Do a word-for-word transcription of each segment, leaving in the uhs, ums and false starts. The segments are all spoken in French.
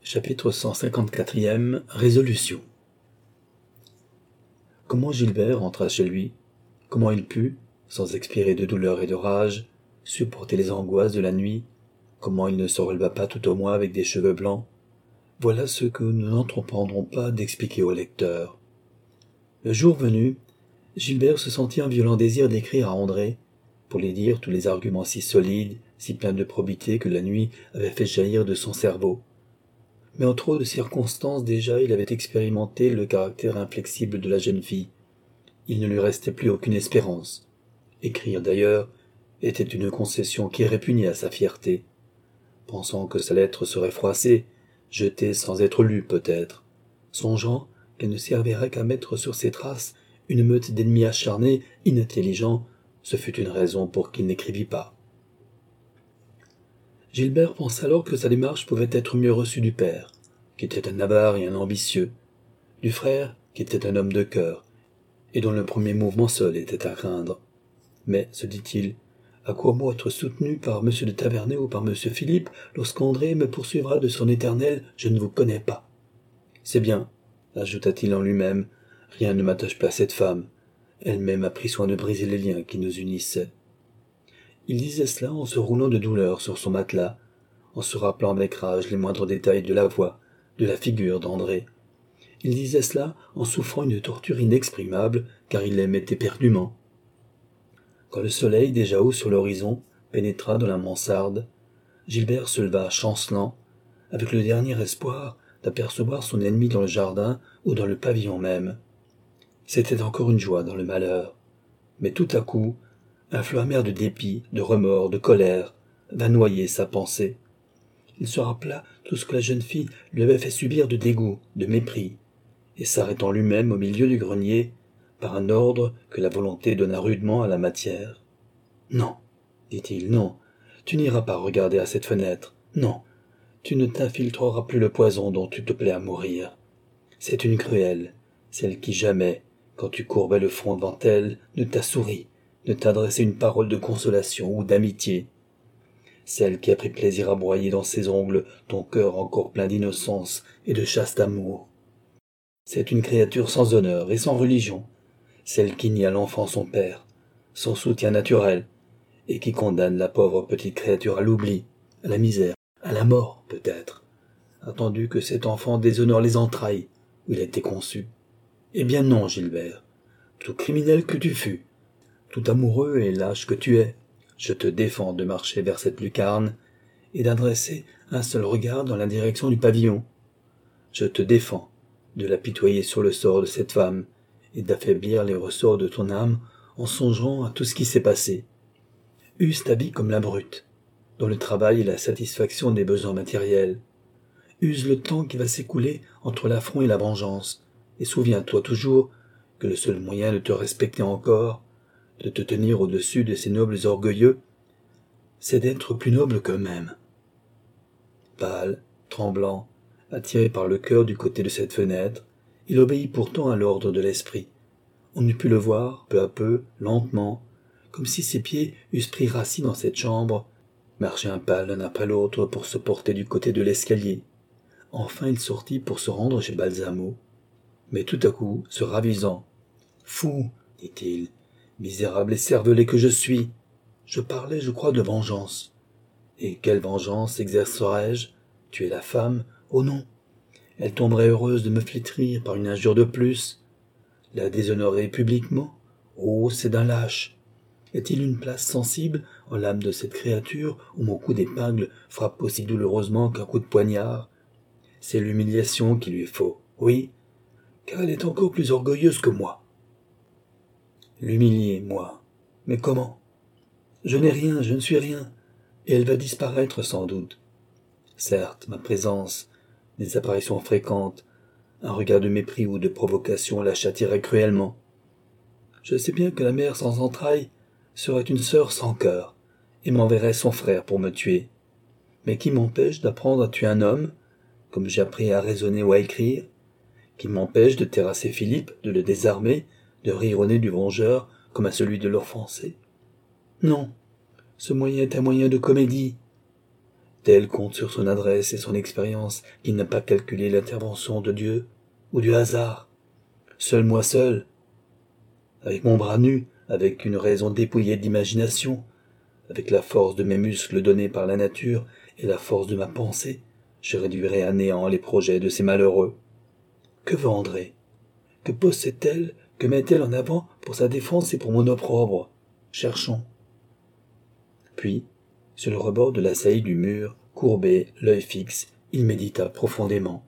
Chapitre cent cinquante-quatrième. Résolution. Comment Gilbert rentra chez lui, comment il put, sans expirer de douleur et de rage, supporter les angoisses de la nuit, comment il ne se releva pas tout au moins avec des cheveux blancs, voilà ce que nous n'entreprendrons pas d'expliquer au lecteur. Le jour venu, Gilbert se sentit un violent désir d'écrire à André, pour lui dire tous les arguments si solides, si pleins de probité que la nuit avait fait jaillir de son cerveau. Mais en trop de circonstances déjà il avait expérimenté le caractère inflexible de la jeune fille. Il ne lui restait plus aucune espérance. Écrire d'ailleurs était une concession qui répugnait à sa fierté. Pensant que sa lettre serait froissée, jetée sans être lue peut-être, songeant qu'elle ne servirait qu'à mettre sur ses traces une meute d'ennemis acharnés, inintelligents, ce fut une raison pour qu'il n'écrivît pas. Gilbert pensa alors que sa démarche pouvait être mieux reçue du père, qui était un avare et un ambitieux, du frère, qui était un homme de cœur, et dont le premier mouvement seul était à craindre. Mais, se dit-il, à quoi bon être soutenu par M de Tavernay ou par M Philippe lorsqu'André me poursuivra de son éternel « je ne vous connais pas ». C'est bien, ajouta-t-il en lui-même, rien ne m'attache pas à cette femme. Elle-même a pris soin de briser les liens qui nous unissaient. Il disait cela en se roulant de douleur sur son matelas, en se rappelant avec rage les moindres détails de la voix, de la figure d'André. Il disait cela en souffrant une torture inexprimable, car il l'aimait éperdument. Quand le soleil, déjà haut sur l'horizon, pénétra dans la mansarde, Gilbert se leva chancelant, avec le dernier espoir d'apercevoir son ennemi dans le jardin ou dans le pavillon même. C'était encore une joie dans le malheur. Mais tout à coup, un flot amer de dépit, de remords, de colère, vint noyer sa pensée. Il se rappela tout ce que la jeune fille lui avait fait subir de dégoût, de mépris, et s'arrêtant lui-même au milieu du grenier, par un ordre que la volonté donna rudement à la matière. « Non, dit-il, non, tu n'iras pas regarder à cette fenêtre, non, tu ne t'infiltreras plus le poison dont tu te plais à mourir. C'est une cruelle, celle qui jamais, quand tu courbais le front devant elle, ne t'a souri, ne t'adressait une parole de consolation ou d'amitié. Celle qui a pris plaisir à broyer dans ses ongles ton cœur encore plein d'innocence et de chaste amour. C'est une créature sans honneur et sans religion, celle qui nie à l'enfant son père, son soutien naturel, et qui condamne la pauvre petite créature à l'oubli, à la misère, à la mort peut-être, attendu que cet enfant déshonore les entrailles où il a été conçu. Eh bien non, Gilbert, tout criminel que tu fus, tout amoureux et lâche que tu es, je te défends de marcher vers cette lucarne et d'adresser un seul regard dans la direction du pavillon. Je te défends de l'apitoyer sur le sort de cette femme et d'affaiblir les ressorts de ton âme en songeant à tout ce qui s'est passé. Use ta vie comme la brute, dont le travail est la satisfaction des besoins matériels. Use le temps qui va s'écouler entre l'affront et la vengeance, et souviens-toi toujours que le seul moyen de te respecter encore, de te tenir au-dessus de ces nobles orgueilleux, c'est d'être plus noble qu'eux-mêmes. » Pâle, tremblant, attiré par le cœur du côté de cette fenêtre, il obéit pourtant à l'ordre de l'esprit. On eût pu le voir, peu à peu, lentement, comme si ses pieds eussent pris racine dans cette chambre, marcher un pas l'un après l'autre pour se porter du côté de l'escalier. Enfin il sortit pour se rendre chez Balsamo. Mais tout à coup, se ravisant, « Fou, dit-il, misérable et cervelé que je suis, je parlais, je crois, de vengeance. Et quelle vengeance exercerai-je? Tu es la femme, oh non! Elle tomberait heureuse de me flétrir par une injure de plus. La déshonorer publiquement? Oh, c'est d'un lâche! Est-il une place sensible en l'âme de cette créature où mon coup d'épingle frappe aussi douloureusement qu'un coup de poignard? C'est l'humiliation qu'il lui faut, oui, car elle est encore plus orgueilleuse que moi. L'humilier, moi. Mais comment? Je n'ai rien, je ne suis rien, et elle va disparaître sans doute. Certes, ma présence, des apparitions fréquentes, un regard de mépris ou de provocation la châtierait cruellement. Je sais bien que la mère sans entrailles serait une sœur sans cœur, et m'enverrait son frère pour me tuer. Mais qui m'empêche d'apprendre à tuer un homme, comme j'ai appris à raisonner ou à écrire? Qui m'empêche de terrasser Philippe, de le désarmer, de rire au nez du vengeur comme à celui de l'offensé? Non, ce moyen est un moyen de comédie. Tel compte sur son adresse et son expérience qu'il n'a pas calculé l'intervention de Dieu ou du hasard. Seul moi seul, avec mon bras nu, avec une raison dépouillée d'imagination, avec la force de mes muscles donnée par la nature et la force de ma pensée, je réduirai à néant les projets de ces malheureux. Que veut André? Que possède-t-elle? Que met-elle en avant pour sa défense et pour mon opprobre? Cherchons. Puis, sur le rebord de la saillie du mur, courbé, l'œil fixe, il médita profondément.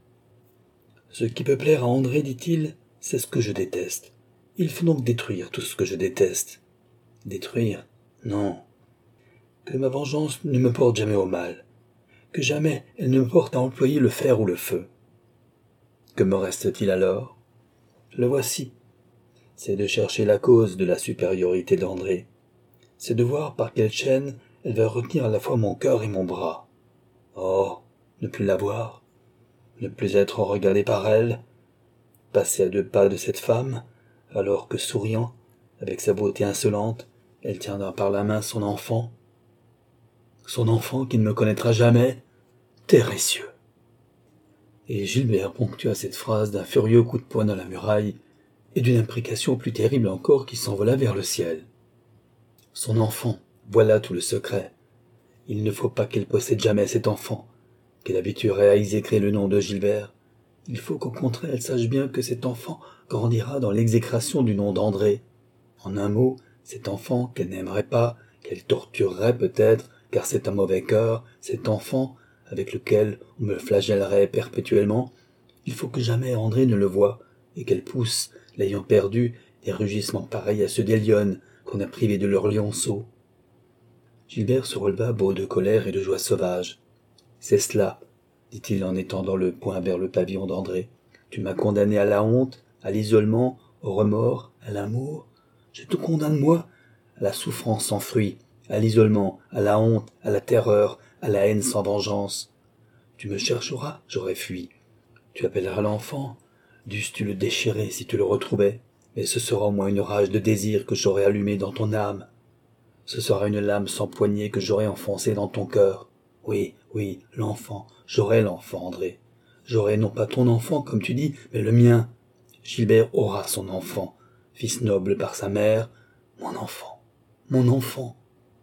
Ce qui peut plaire à André, dit-il, c'est ce que je déteste. Il faut donc détruire tout ce que je déteste. Détruire? Non. Que ma vengeance ne me porte jamais au mal. Que jamais elle ne me porte à employer le fer ou le feu. Que me reste-t-il alors? Le voici. C'est de chercher la cause de la supériorité d'André. C'est de voir par quelle chaîne elle va retenir à la fois mon cœur et mon bras. Oh, ne plus la voir, ne plus être regardé par elle, passer à deux pas de cette femme, alors que souriant, avec sa beauté insolente, elle tiendra par la main son enfant. Son enfant qui ne me connaîtra jamais, terre et cieux. Et Gilbert ponctua cette phrase d'un furieux coup de poing dans la muraille et d'une imprécation plus terrible encore qui s'envola vers le ciel. Son enfant, voilà tout le secret. Il ne faut pas qu'elle possède jamais cet enfant, qu'elle habituerait à exécrer le nom de Gilbert. Il faut qu'au contraire elle sache bien que cet enfant grandira dans l'exécration du nom d'André. En un mot, cet enfant qu'elle n'aimerait pas, qu'elle torturerait peut-être, car c'est un mauvais cœur, cet enfant avec lequel on me flagellerait perpétuellement, il faut que jamais André ne le voie, et qu'elle pousse, l'ayant perdu, des rugissements pareils à ceux des lionnes qu'on a privés de leur lionceau. Gilbert se releva beau de colère et de joie sauvage. « C'est cela, dit-il en étendant le poing vers le pavillon d'André. Tu m'as condamné à la honte, à l'isolement, au remords, à l'amour. Je te condamne, moi, à la souffrance sans fruit, à l'isolement, à la honte, à la terreur, à la haine sans vengeance. Tu me chercheras, j'aurais fui. Tu appelleras l'enfant, dusses-tu le déchirer si tu le retrouvais, mais ce sera au moins une rage de désir que j'aurai allumée dans ton âme. Ce sera une lame sans poignée que j'aurai enfoncée dans ton cœur. Oui, oui, l'enfant, j'aurai l'enfant, André. J'aurai non pas ton enfant, comme tu dis, mais le mien. Gilbert aura son enfant, fils noble par sa mère, mon enfant, mon enfant. »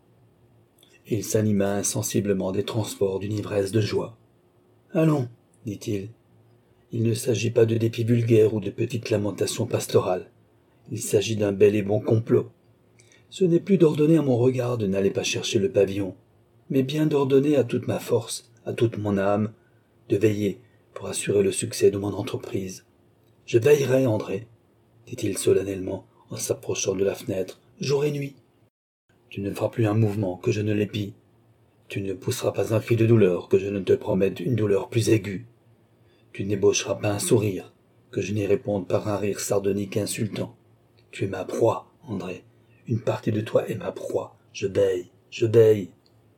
Il s'anima insensiblement des transports d'une ivresse de joie. « Allons, dit-il, il ne s'agit pas de dépit vulgaire ou de petites lamentations pastorales. Il s'agit d'un bel et bon complot. Ce n'est plus d'ordonner à mon regard de n'aller pas chercher le pavillon, mais bien d'ordonner à toute ma force, à toute mon âme, de veiller pour assurer le succès de mon entreprise. Je veillerai, André, dit-il solennellement en s'approchant de la fenêtre, jour et nuit. Tu ne feras plus un mouvement que je ne l'épie. Tu ne pousseras pas un cri de douleur que je ne te promette une douleur plus aiguë. Tu n'ébaucheras pas un sourire que je n'y réponde par un rire sardonique et insultant. Tu es ma proie, André. Une partie de toi est ma proie. Je veille, je veille. »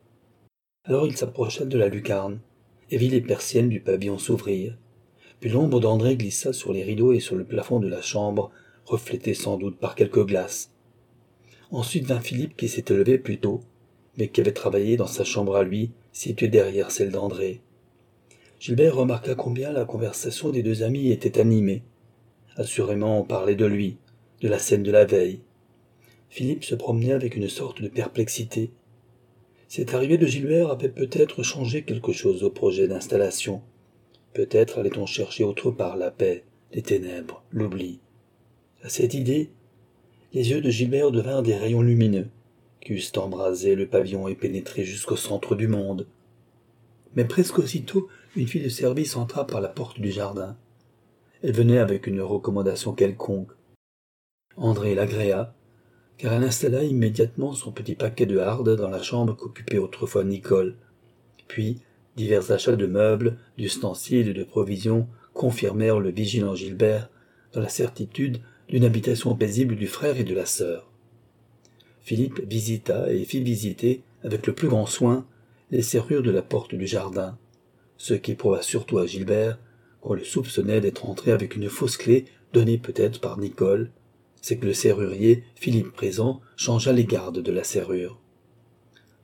Alors il s'approcha de la lucarne et vit les persiennes du pavillon s'ouvrir. Puis l'ombre d'André glissa sur les rideaux et sur le plafond de la chambre, reflétée sans doute par quelques glaces. Ensuite vint Philippe qui s'était levé plus tôt, mais qui avait travaillé dans sa chambre à lui, située derrière celle d'André. Gilbert remarqua combien la conversation des deux amis était animée. Assurément on parlait de lui, de la scène de la veille. Philippe se promenait avec une sorte de perplexité. Cette arrivée de Gilbert avait peut-être changé quelque chose au projet d'installation. Peut-être allait-on chercher autre part la paix, les ténèbres, l'oubli. À cette idée, les yeux de Gilbert devinrent des rayons lumineux, qui eussent embrasé le pavillon et pénétré jusqu'au centre du monde. Mais presque aussitôt, une fille de service entra par la porte du jardin. Elle venait avec une recommandation quelconque. André l'agréa, car elle installa immédiatement son petit paquet de hardes dans la chambre qu'occupait autrefois Nicole. Puis, divers achats de meubles, d'ustensiles et de provisions confirmèrent le vigilant Gilbert dans la certitude d'une habitation paisible du frère et de la sœur. Philippe visita et fit visiter, avec le plus grand soin, les serrures de la porte du jardin, ce qui prouva surtout à Gilbert qu'on le soupçonnait d'être entré avec une fausse clé donnée peut-être par Nicole. C'est que le serrurier, Philippe présent, changea les gardes de la serrure.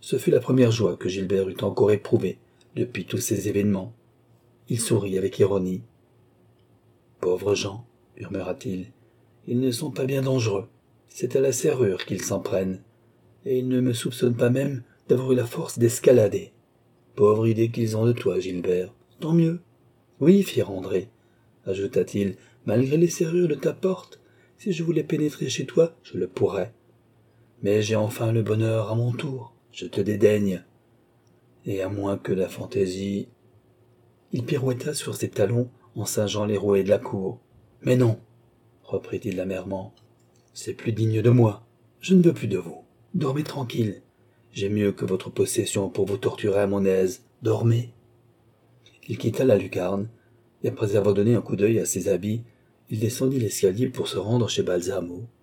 Ce fut la première joie que Gilbert eut encore éprouvée depuis tous ces événements. Il sourit avec ironie. « Pauvres gens, murmura-t-il, ils ne sont pas bien dangereux. C'est à la serrure qu'ils s'en prennent, et ils ne me soupçonnent pas même d'avoir eu la force d'escalader. Pauvre idée qu'ils ont de toi, Gilbert. Tant mieux. Oui, firent André, ajouta-t-il, malgré les serrures de ta porte, si je voulais pénétrer chez toi, je le pourrais. Mais j'ai enfin le bonheur à mon tour, je te dédaigne. Et à moins que la fantaisie... Il pirouetta sur ses talons en singeant les rouets de la cour. Mais non, reprit-il amèrement, c'est plus digne de moi. Je ne veux plus de vous. Dormez tranquille. J'ai mieux que votre possession pour vous torturer à mon aise. Dormez. Il quitta la lucarne, et après avoir donné un coup d'œil à ses habits, il descendit l'escalier pour se rendre chez Balsamo.